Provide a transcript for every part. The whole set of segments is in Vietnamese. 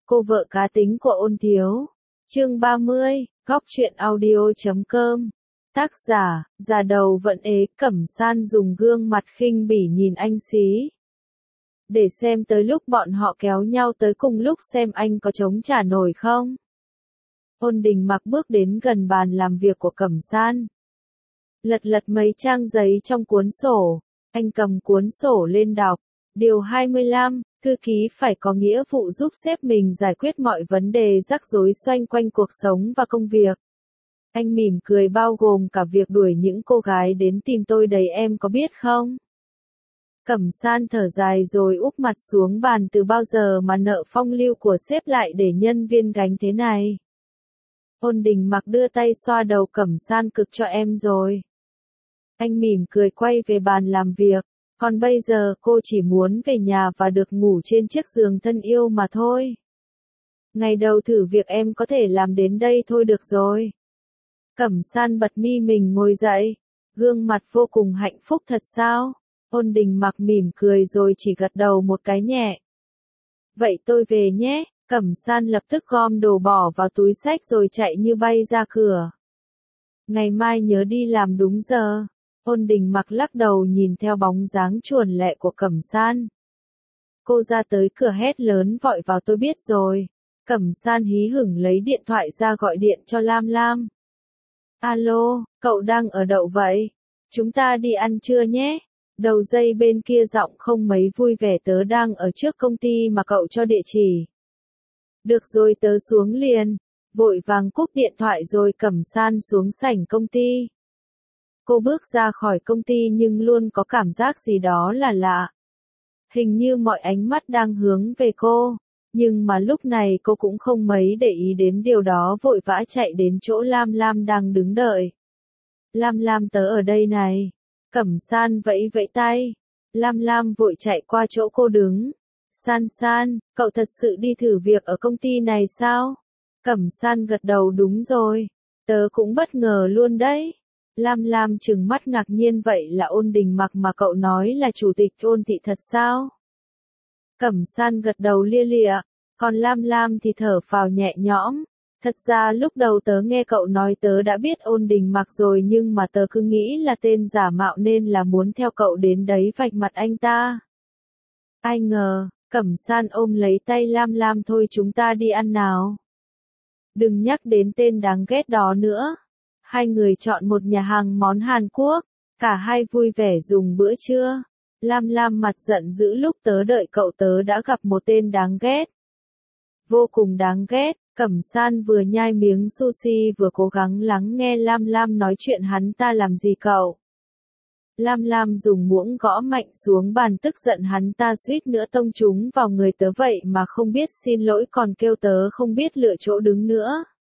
Cô vợ cá tính của Ôn Thiếu. Chương 30, góc truyện audio.com. Tác giả, già đầu vẫn ế. Cẩm San dùng gương mặt khinh bỉ nhìn anh xí. Để xem tới lúc bọn họ kéo nhau tới cùng lúc xem anh có chống trả nổi không. Ôn Đình Mặc bước đến gần bàn làm việc của Cẩm San. Lật mấy trang giấy trong cuốn sổ. Anh cầm cuốn sổ lên đọc. Điều 25, thư ký phải có nghĩa vụ giúp sếp mình giải quyết mọi vấn đề rắc rối xoay quanh cuộc sống và công việc. Anh mỉm cười bao gồm cả việc đuổi những cô gái đến tìm tôi đấy, em có biết không? Cẩm San thở dài rồi úp mặt xuống bàn, từ bao giờ mà nợ phong lưu của sếp lại để nhân viên gánh thế này. Ôn Đình Mặc đưa tay xoa đầu Cẩm San, cực cho em rồi. Anh mỉm cười quay về bàn làm việc. Còn bây giờ cô chỉ muốn về nhà và được ngủ trên chiếc giường thân yêu mà thôi. Ngày đầu thử việc em có thể làm đến đây thôi được rồi. Cẩm San bật mi mình ngồi dậy. Gương mặt vô cùng hạnh phúc thật sao? Ôn Đình Mặc mỉm cười rồi chỉ gật đầu một cái nhẹ. Vậy tôi về nhé. Cẩm San lập tức gom đồ bỏ vào túi xách rồi chạy như bay ra cửa. Ngày mai nhớ đi làm đúng giờ. Ôn Đình Mặc lắc đầu nhìn theo bóng dáng chuồn lẹ của Cẩm San. Cô ra tới cửa hét lớn vội vào, tôi biết rồi. Cẩm San hí hửng lấy điện thoại ra gọi điện cho Lam Lam. Alo, cậu đang ở đậu vậy? Chúng ta đi ăn trưa nhé. Đầu dây bên kia giọng không mấy vui vẻ, tớ đang ở trước công ty mà cậu cho địa chỉ. Được rồi, tớ xuống liền. Vội vàng cúp điện thoại rồi Cẩm San xuống sảnh công ty. Cô bước ra khỏi công ty nhưng luôn có cảm giác gì đó là lạ. Hình như mọi ánh mắt đang hướng về cô, nhưng mà lúc này cô cũng không mấy để ý đến điều đó, vội vã chạy đến chỗ Lam Lam đang đứng đợi. Lam Lam, tớ ở đây này. Cẩm San vẫy vẫy tay. Lam Lam vội chạy qua chỗ cô đứng. San San, cậu thật sự đi thử việc ở công ty này sao? Cẩm San gật đầu, đúng rồi. Tớ cũng bất ngờ luôn đấy. Lam Lam trừng mắt ngạc nhiên, vậy là Ôn Đình Mặc mà cậu nói là chủ tịch Ôn thị thật sao? Cẩm San gật đầu lia lịa, còn Lam Lam thì thở phào nhẹ nhõm. Thật ra lúc đầu tớ nghe cậu nói tớ đã biết Ôn Đình Mặc rồi, nhưng mà tớ cứ nghĩ là tên giả mạo nên là muốn theo cậu đến đấy vạch mặt anh ta. Ai ngờ, Cẩm San ôm lấy tay Lam Lam, thôi chúng ta đi ăn nào. Đừng nhắc đến tên đáng ghét đó nữa. Hai người chọn một nhà hàng món Hàn Quốc, cả hai vui vẻ dùng bữa trưa. Lam Lam mặt giận dữ, lúc tớ đợi cậu tớ đã gặp một tên đáng ghét. Vô cùng đáng ghét. Cẩm San vừa nhai miếng sushi vừa cố gắng lắng nghe Lam Lam nói chuyện. Hắn ta làm gì cậu? Lam Lam dùng muỗng gõ mạnh xuống bàn, tức giận hắn ta suýt nữa tông trúng vào người tớ vậy mà không biết xin lỗi, còn kêu tớ không biết lựa chỗ đứng nữa.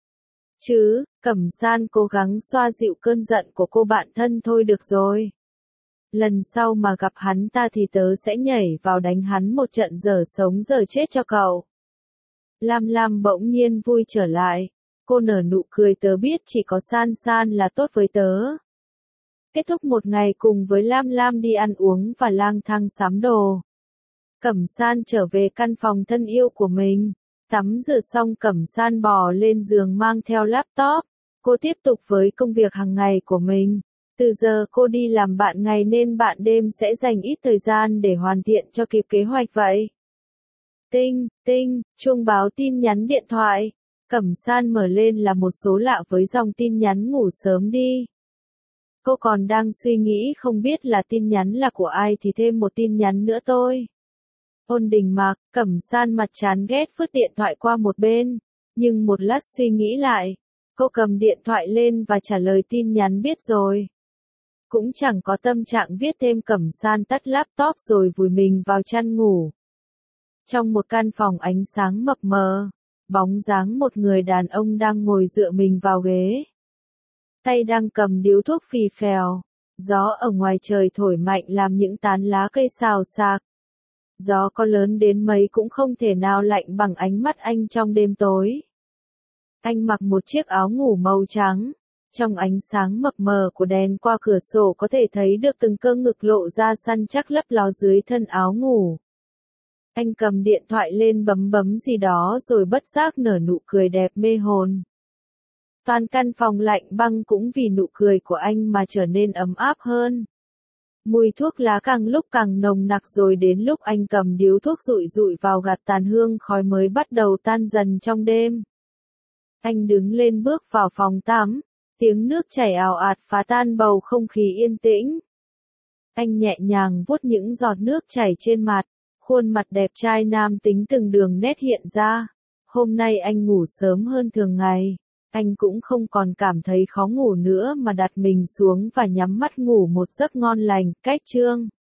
Chứ, Cẩm San cố gắng xoa dịu cơn giận của cô bạn thân, thôi được rồi. Lần sau mà gặp hắn ta thì tớ sẽ nhảy vào đánh hắn một trận dở sống dở chết cho cậu. Lam Lam bỗng nhiên vui trở lại. Cô nở nụ cười, tớ biết chỉ có San San là tốt với tớ. Kết thúc một ngày cùng với Lam Lam đi ăn uống và lang thang sắm đồ. Cẩm San trở về căn phòng thân yêu của mình. Tắm rửa xong Cẩm San bò lên giường mang theo laptop. Cô tiếp tục với công việc hàng ngày của mình. Từ giờ cô đi làm bạn ngày nên bạn đêm sẽ dành ít thời gian để hoàn thiện cho kịp kế hoạch vậy. Tinh, tinh, chuông báo tin nhắn điện thoại. Cẩm San mở lên là một số lạ với dòng tin nhắn ngủ sớm đi. Cô còn đang suy nghĩ không biết là tin nhắn là của ai thì thêm một tin nhắn nữa thôi. Ôn Đình Mặc. Cẩm San mặt chán ghét vứt điện thoại qua một bên, nhưng một lát suy nghĩ lại, cô cầm điện thoại lên và trả lời tin nhắn, biết rồi. Cũng chẳng có tâm trạng viết thêm. Cẩm San tắt laptop rồi vùi mình vào chăn ngủ. Trong một căn phòng ánh sáng mập mờ, bóng dáng một người đàn ông đang ngồi dựa mình vào ghế. Tay đang cầm điếu thuốc phì phèo. Gió ở ngoài trời thổi mạnh làm những tán lá cây xào xạc. Gió có lớn đến mấy cũng không thể nào lạnh bằng ánh mắt anh trong đêm tối. Anh mặc một chiếc áo ngủ màu trắng. Trong ánh sáng mập mờ của đèn qua cửa sổ có thể thấy được từng cơ ngực lộ ra săn chắc lấp ló dưới thân áo ngủ. Anh cầm điện thoại lên bấm bấm gì đó rồi bất giác nở nụ cười đẹp mê hồn. Toàn căn phòng lạnh băng cũng vì nụ cười của anh mà trở nên ấm áp hơn. Mùi thuốc lá càng lúc càng nồng nặc rồi đến lúc anh cầm điếu thuốc rụi rụi vào gạt tàn hương khói mới bắt đầu tan dần trong đêm. Anh đứng lên bước vào phòng tắm, tiếng nước chảy ào ạt phá tan bầu không khí yên tĩnh. Anh nhẹ nhàng vuốt những giọt nước chảy trên mặt, khuôn mặt đẹp trai nam tính từng đường nét hiện ra. Hôm nay anh ngủ sớm hơn thường ngày. Anh cũng không còn cảm thấy khó ngủ nữa mà đặt mình xuống và nhắm mắt ngủ một giấc ngon lành. Cách chương